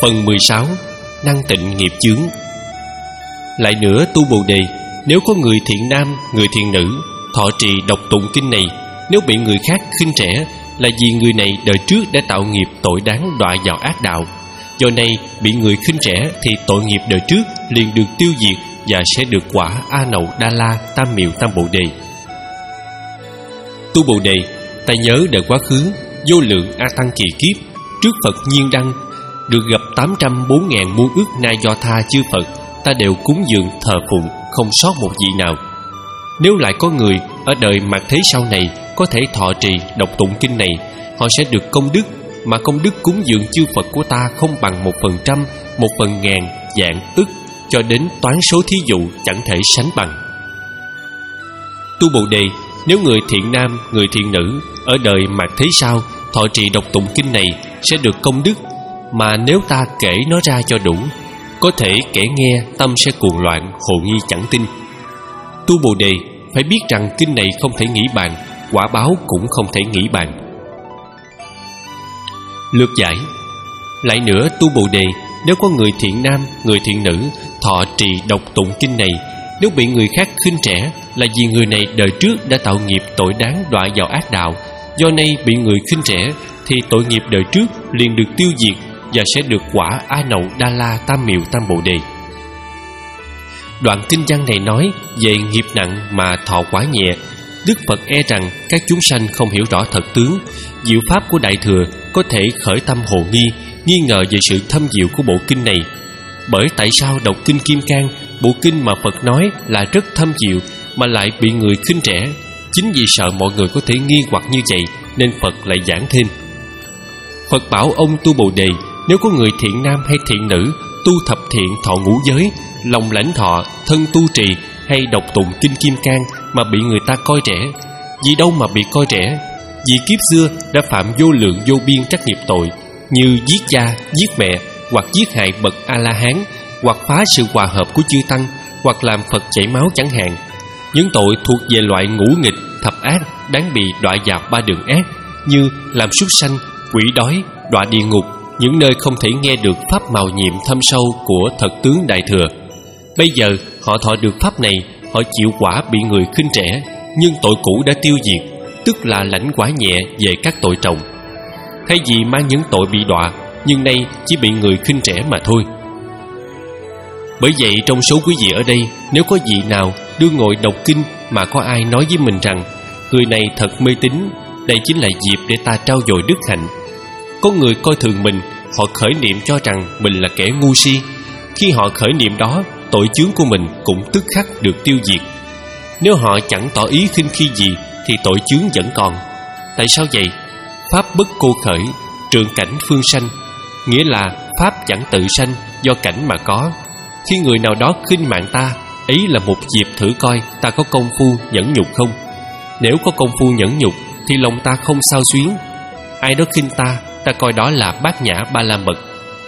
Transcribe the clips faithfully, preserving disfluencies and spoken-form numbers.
Phần mười sáu. Năng tịnh nghiệp chướng. Lại nữa, tu Bồ Đề, nếu có người thiện nam, người thiện nữ thọ trì đọc tụng kinh này, nếu bị người khác khinh rẻ, là vì người này đời trước đã tạo nghiệp tội đáng đọa vào ác đạo. Do này bị người khinh rẻ thì tội nghiệp đời trước liền được tiêu diệt và sẽ được quả A Nậu Đa La Tam Miệu Tam Bồ Đề. Tu Bồ Đề, ta nhớ đời quá khứ vô lượng A Tăng kỳ kiếp, trước Phật Nhiên Đăng, được gặp tám trăm bốn ngàn muôn ức na do tha chư Phật, ta đều cúng dường thờ phụng, không sót một vị nào. Nếu lại có người ở đời mạt thế sau này có thể thọ trì đọc tụng kinh này, họ sẽ được công đức, mà công đức cúng dường chư Phật của ta không bằng một phần trăm, một phần ngàn, vạn, ức, cho đến toán số thí dụ chẳng thể sánh bằng. Tu Bồ Đề, nếu người thiện nam, người thiện nữ ở đời mạt thế sau thọ trì đọc tụng kinh này sẽ được công đức, mà nếu ta kể nó ra cho đủ, có thể kẻ nghe tâm sẽ cuồng loạn, hồ nghi chẳng tin. Tu Bồ Đề, phải biết rằng kinh này không thể nghĩ bàn, quả báo cũng không thể nghĩ bàn. Lược giải. Lại nữa, tu Bồ Đề, nếu có người thiện nam, người thiện nữ thọ trì đọc tụng kinh này, nếu bị người khác khinh rẻ, là vì người này đời trước đã tạo nghiệp tội đáng đọa vào ác đạo. Do nay bị người khinh rẻ thì tội nghiệp đời trước liền được tiêu diệt và sẽ được quả A Nậu Đa La Tam Miệu Tam Bồ Đề. Đoạn kinh văn này nói về nghiệp nặng mà thọ quả nhẹ. Đức Phật e rằng các chúng sanh không hiểu rõ thật tướng, diệu pháp của Đại Thừa, có thể khởi tâm hồ nghi, nghi ngờ về sự thâm diệu của bộ kinh này. Bởi tại sao đọc kinh Kim Cang, bộ kinh mà Phật nói là rất thâm diệu, mà lại bị người khinh rẻ? Chính vì sợ mọi người có thể nghi hoặc như vậy nên Phật lại giảng thêm. Phật bảo ông tu Bồ Đề, nếu có người thiện nam hay thiện nữ tu thập thiện thọ ngũ giới, lòng lãnh thọ, thân tu trì hay đọc tụng kinh Kim Cang mà bị người ta coi rẻ, vì đâu mà bị coi rẻ? Vì kiếp xưa đã phạm vô lượng vô biên trắc nghiệp tội, như giết cha, giết mẹ, hoặc giết hại bậc A-la-hán, hoặc phá sự hòa hợp của chư tăng, hoặc làm Phật chảy máu chẳng hạn. Những tội thuộc về loại ngũ nghịch, thập ác, đáng bị đọa vào ba đường ác, như làm súc sanh, quỷ đói, đọa địa ngục, những nơi không thể nghe được pháp màu nhiệm thâm sâu của thật tướng Đại Thừa. Bây giờ họ thọ được pháp này, họ chịu quả bị người khinh rẻ, nhưng tội cũ đã tiêu diệt, tức là lãnh quả nhẹ về các tội trọng. Thay vì mang những tội bị đọa, nhưng nay chỉ bị người khinh rẻ mà thôi. Bởi vậy trong số quý vị ở đây, nếu có vị nào đưa ngồi đọc kinh mà có ai nói với mình rằng người này thật mê tín, đây chính là dịp để ta trau dồi đức hạnh. Có người coi thường mình, họ khởi niệm cho rằng mình là kẻ ngu si. Khi họ khởi niệm đó, tội chướng của mình cũng tức khắc được tiêu diệt. Nếu họ chẳng tỏ ý khinh khi gì thì tội chướng vẫn còn. Tại sao vậy? Pháp bất cô khởi, trượng cảnh phương sanh, nghĩa là pháp chẳng tự sanh, do cảnh mà có. Khi người nào đó khinh mạng ta, ấy là một dịp thử coi ta có công phu nhẫn nhục không. Nếu có công phu nhẫn nhục thì lòng ta không xao xuyến. Ai đó khinh ta, ta coi đó là bát nhã ba la mật.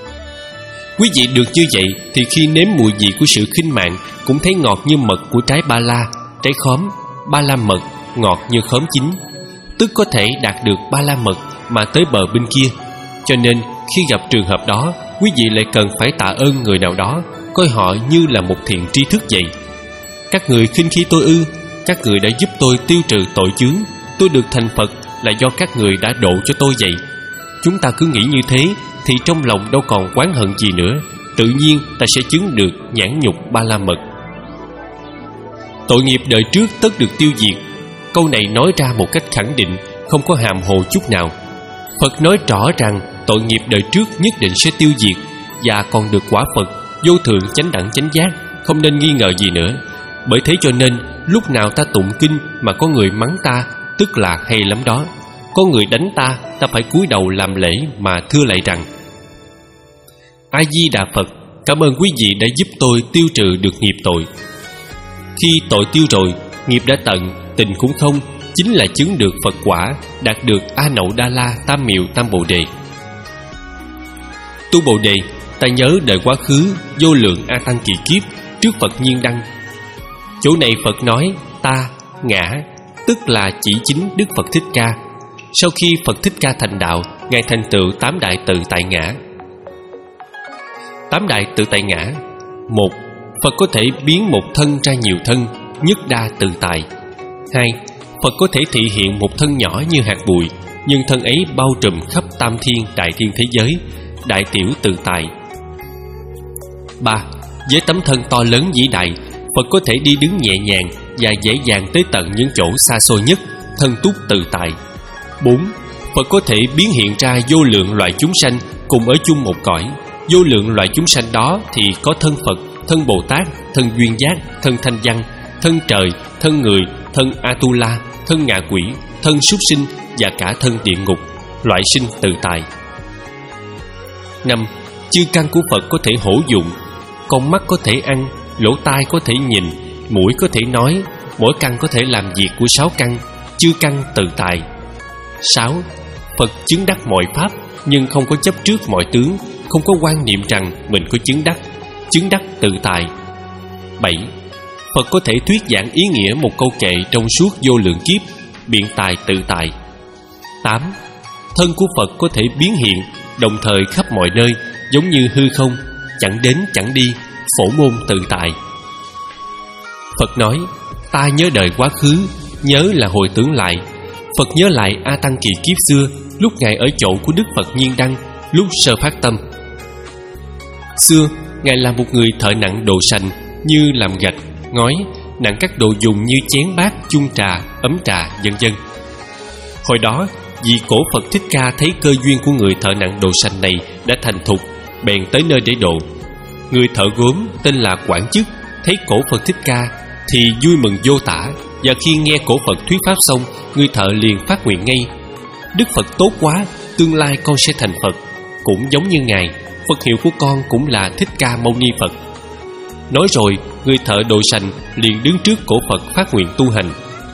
Quý vị được như vậy thì khi nếm mùi vị của sự khinh mạng cũng thấy ngọt như mật của trái ba la, trái khóm. Ba la mật ngọt như khóm chín, tức có thể đạt được ba la mật mà tới bờ bên kia. Cho nên khi gặp trường hợp đó, quý vị lại cần phải tạ ơn người nào đó, coi họ như là một thiện tri thức vậy. Các người khinh khi tôi ư? Các người đã giúp tôi tiêu trừ tội chướng. Tôi được thành Phật là do các người đã độ cho tôi vậy. Chúng ta cứ nghĩ như thế thì trong lòng đâu còn oán hận gì nữa, tự nhiên ta sẽ chứng được nhãn nhục ba la mật. Tội nghiệp đời trước tất được tiêu diệt. Câu này nói ra một cách khẳng định, không có hàm hồ chút nào. Phật nói rõ rằng tội nghiệp đời trước nhất định sẽ tiêu diệt, và còn được quả Phật vô thượng chánh đẳng chánh giác, không nên nghi ngờ gì nữa. Bởi thế cho nên lúc nào ta tụng kinh mà có người mắng ta, tức là hay lắm đó. Có người đánh ta, ta phải cúi đầu làm lễ mà thưa lại rằng: A Di Đà Phật, cảm ơn quý vị đã giúp tôi tiêu trừ được nghiệp tội. Khi tội tiêu rồi, nghiệp đã tận, tình cũng không, chính là chứng được Phật quả, đạt được A Nậu Đa La Tam Miệu Tam Bồ Đề. Tu Bồ Đề, ta nhớ đời quá khứ vô lượng A Tăng kỳ kiếp, trước Phật Nhiên Đăng. Chỗ này Phật nói ta, ngã, tức là chỉ chính Đức Phật Thích Ca. Sau khi Phật Thích Ca thành đạo, Ngài thành tựu tám đại từ tại ngã. Tám đại tự tại ngã. Một, Phật có thể biến một thân ra nhiều thân, nhất đa tự tại. Hai, Phật có thể thị hiện một thân nhỏ như hạt bụi, nhưng thân ấy bao trùm khắp tam thiên đại thiên thế giới, đại tiểu tự tại. Ba, với tấm thân to lớn vĩ đại, Phật có thể đi đứng nhẹ nhàng và dễ dàng tới tận những chỗ xa xôi nhất, thân túc tự tại. Bốn, Phật có thể biến hiện ra vô lượng loại chúng sanh cùng ở chung một cõi. Vô lượng loại chúng sanh đó thì có thân Phật, thân Bồ Tát, thân Duyên Giác, thân Thanh Văn, thân trời, thân người, thân Atula, thân ngạ quỷ, thân súc sinh và cả thân địa ngục, loại sinh tự tại. Năm, chư căn của Phật có thể hữu dụng. Con mắt có thể ăn, lỗ tai có thể nhìn, mũi có thể nói, mỗi căn có thể làm việc của sáu căn, chư căn tự tại. Sáu, Phật chứng đắc mọi pháp, nhưng không có chấp trước mọi tướng, không có quan niệm rằng mình có chứng đắc, chứng đắc tự tại. Bảy, Phật có thể thuyết giảng ý nghĩa một câu kệ trong suốt vô lượng kiếp, biện tài tự tại. Tám, thân của Phật có thể biến hiện, đồng thời khắp mọi nơi, giống như hư không, chẳng đến chẳng đi, phổ môn tự tại. Phật nói, ta nhớ đời quá khứ, nhớ là hồi tưởng lại. Phật nhớ lại A Tăng kỳ kiếp xưa, lúc Ngài ở chỗ của Đức Phật Nhiên Đăng, lúc sơ phát tâm. Xưa, Ngài là một người thợ nặng đồ sành, như làm gạch, ngói, nặng các đồ dùng như chén bát, chung trà, ấm trà, vân vân. Hồi đó, vì cổ Phật Thích Ca thấy cơ duyên của người thợ nặng đồ sành này đã thành thục, bèn tới nơi để độ. Người thợ gốm tên là Quảng Chức thấy cổ Phật Thích Ca thì vui mừng vô tả, và khi nghe cổ Phật thuyết pháp xong, người thợ liền phát nguyện ngay: Đức Phật tốt quá, tương lai con sẽ thành Phật, cũng giống như Ngài. Phật hiệu của con cũng là Thích Ca Mâu Ni Phật. Nói rồi, người thợ đồ sành liền đứng trước cổ Phật phát nguyện tu hành.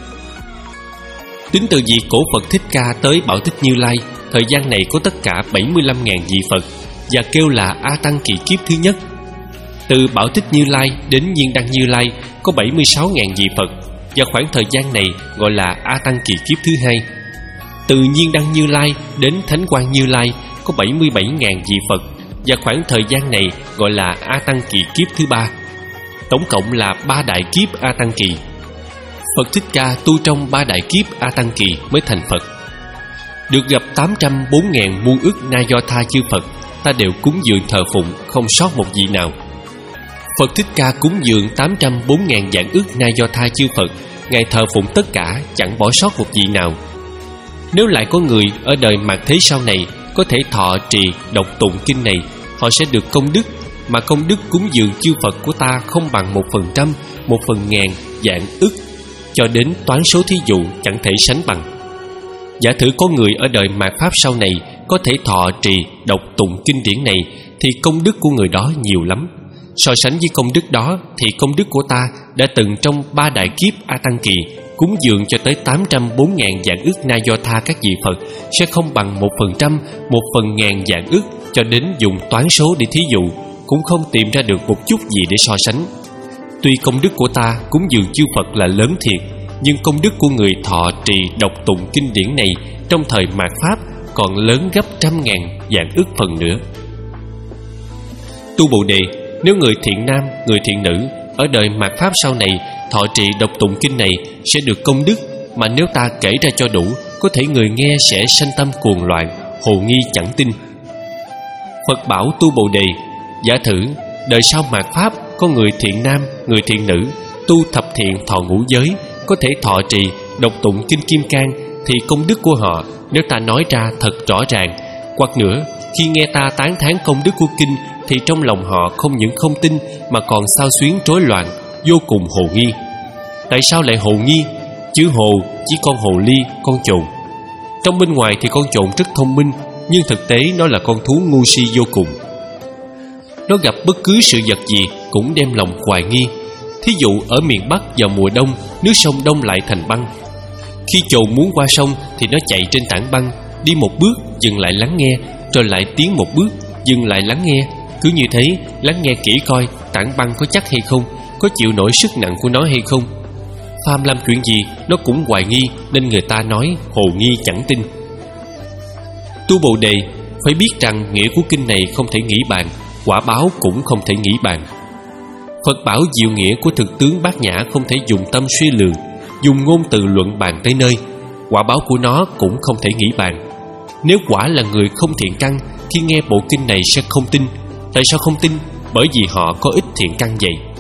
Tính từ vị cổ Phật Thích Ca tới Bảo Tích Như Lai, thời gian này có tất cả bảy mươi lăm nghìn vị Phật, và kêu là A Tăng kỳ kiếp thứ nhất. Từ Bảo Tích Như Lai đến Nhiên Đăng Như Lai có bảy mươi sáu nghìn vị Phật, và khoảng thời gian này gọi là A Tăng kỳ kiếp thứ hai. Từ Nhiên Đăng Như Lai đến Thánh Quang Như Lai có bảy mươi bảy nghìn vị Phật, và khoảng thời gian này gọi là A Tăng kỳ kiếp thứ ba. Tổng cộng là ba đại kiếp A Tăng kỳ. Phật Thích Ca tu trong ba đại kiếp A Tăng kỳ mới thành Phật. Được gặp tám trăm bốn nghìn muôn ức na do tha chư Phật, ta đều cúng dường thờ phụng, không sót một vị nào. Phật Thích Ca cúng dường tám trăm bốn nghìn vạn ức na do tha chư Phật, Ngài thờ phụng tất cả, chẳng bỏ sót một vị nào. Nếu lại có người ở đời mạt thế sau này có thể thọ trì đọc tụng kinh này, họ sẽ được công đức, mà công đức cúng dường chư Phật của ta không bằng một phần trăm, một phần ngàn, vạn ức, cho đến toán số thí dụ chẳng thể sánh bằng. Giả thử có người ở đời mạt Pháp sau này có thể thọ trì đọc tụng kinh điển này, thì công đức của người đó nhiều lắm. So sánh với công đức đó thì công đức của ta đã từng trong ba đại kiếp A Tăng kỳ cúng dường cho tới tám trăm bốn nghìn vạn ức na do tha các vị Phật sẽ không bằng một phần trăm, một phần ngàn vạn ức, cho đến dùng toán số để thí dụ cũng không tìm ra được một chút gì để so sánh. Tuy công đức của ta cúng dường chư Phật là lớn thiệt, nhưng công đức của người thọ trì đọc tụng kinh điển này trong thời mạt Pháp còn lớn gấp trăm ngàn vạn ức phần nữa. Tu Bồ Đề, nếu người thiện nam, người thiện nữ ở đời mạt Pháp sau này thọ trì đọc tụng kinh này sẽ được công đức, mà nếu ta kể ra cho đủ, có thể người nghe sẽ sanh tâm cuồng loạn, hồ nghi chẳng tin. Phật bảo Tu Bồ Đề, giả thử đời sau mạt Pháp có người thiện nam, người thiện nữ tu thập thiện thọ ngũ giới, có thể thọ trì đọc tụng kinh Kim Cang, thì công đức của họ nếu ta nói ra thật rõ ràng, hoặc nữa khi nghe ta tán thán công đức của kinh thì trong lòng họ không những không tin mà còn xao xuyến rối loạn, vô cùng hồ nghi. Tại sao lại hồ nghi? Chữ hồ chỉ con hồ ly, con chồn. Trong bên ngoài thì con chồn rất thông minh, nhưng thực tế nó là con thú ngu si vô cùng. Nó gặp bất cứ sự vật gì cũng đem lòng hoài nghi. Thí dụ ở miền Bắc vào mùa đông, nước sông đông lại thành băng. Khi chồn muốn qua sông thì nó chạy trên tảng băng, đi một bước dừng lại lắng nghe, rồi lại tiến một bước dừng lại lắng nghe. Cứ như thế, lắng nghe kỹ coi tảng băng có chắc hay không, có chịu nổi sức nặng của nó hay không. Phàm làm chuyện gì nó cũng hoài nghi, nên người ta nói hồ nghi chẳng tin. Tu Bồ Đề, phải biết rằng nghĩa của kinh này không thể nghĩ bàn, quả báo cũng không thể nghĩ bàn. Phật bảo diệu nghĩa của thực tướng Bát Nhã không thể dùng tâm suy lường, dùng ngôn từ luận bàn tới nơi. Quả báo của nó cũng không thể nghĩ bàn. Nếu quả là người không thiện căn, khi nghe bộ kinh này sẽ không tin. Tại sao không tin? Bởi vì họ có ít thiện căn vậy.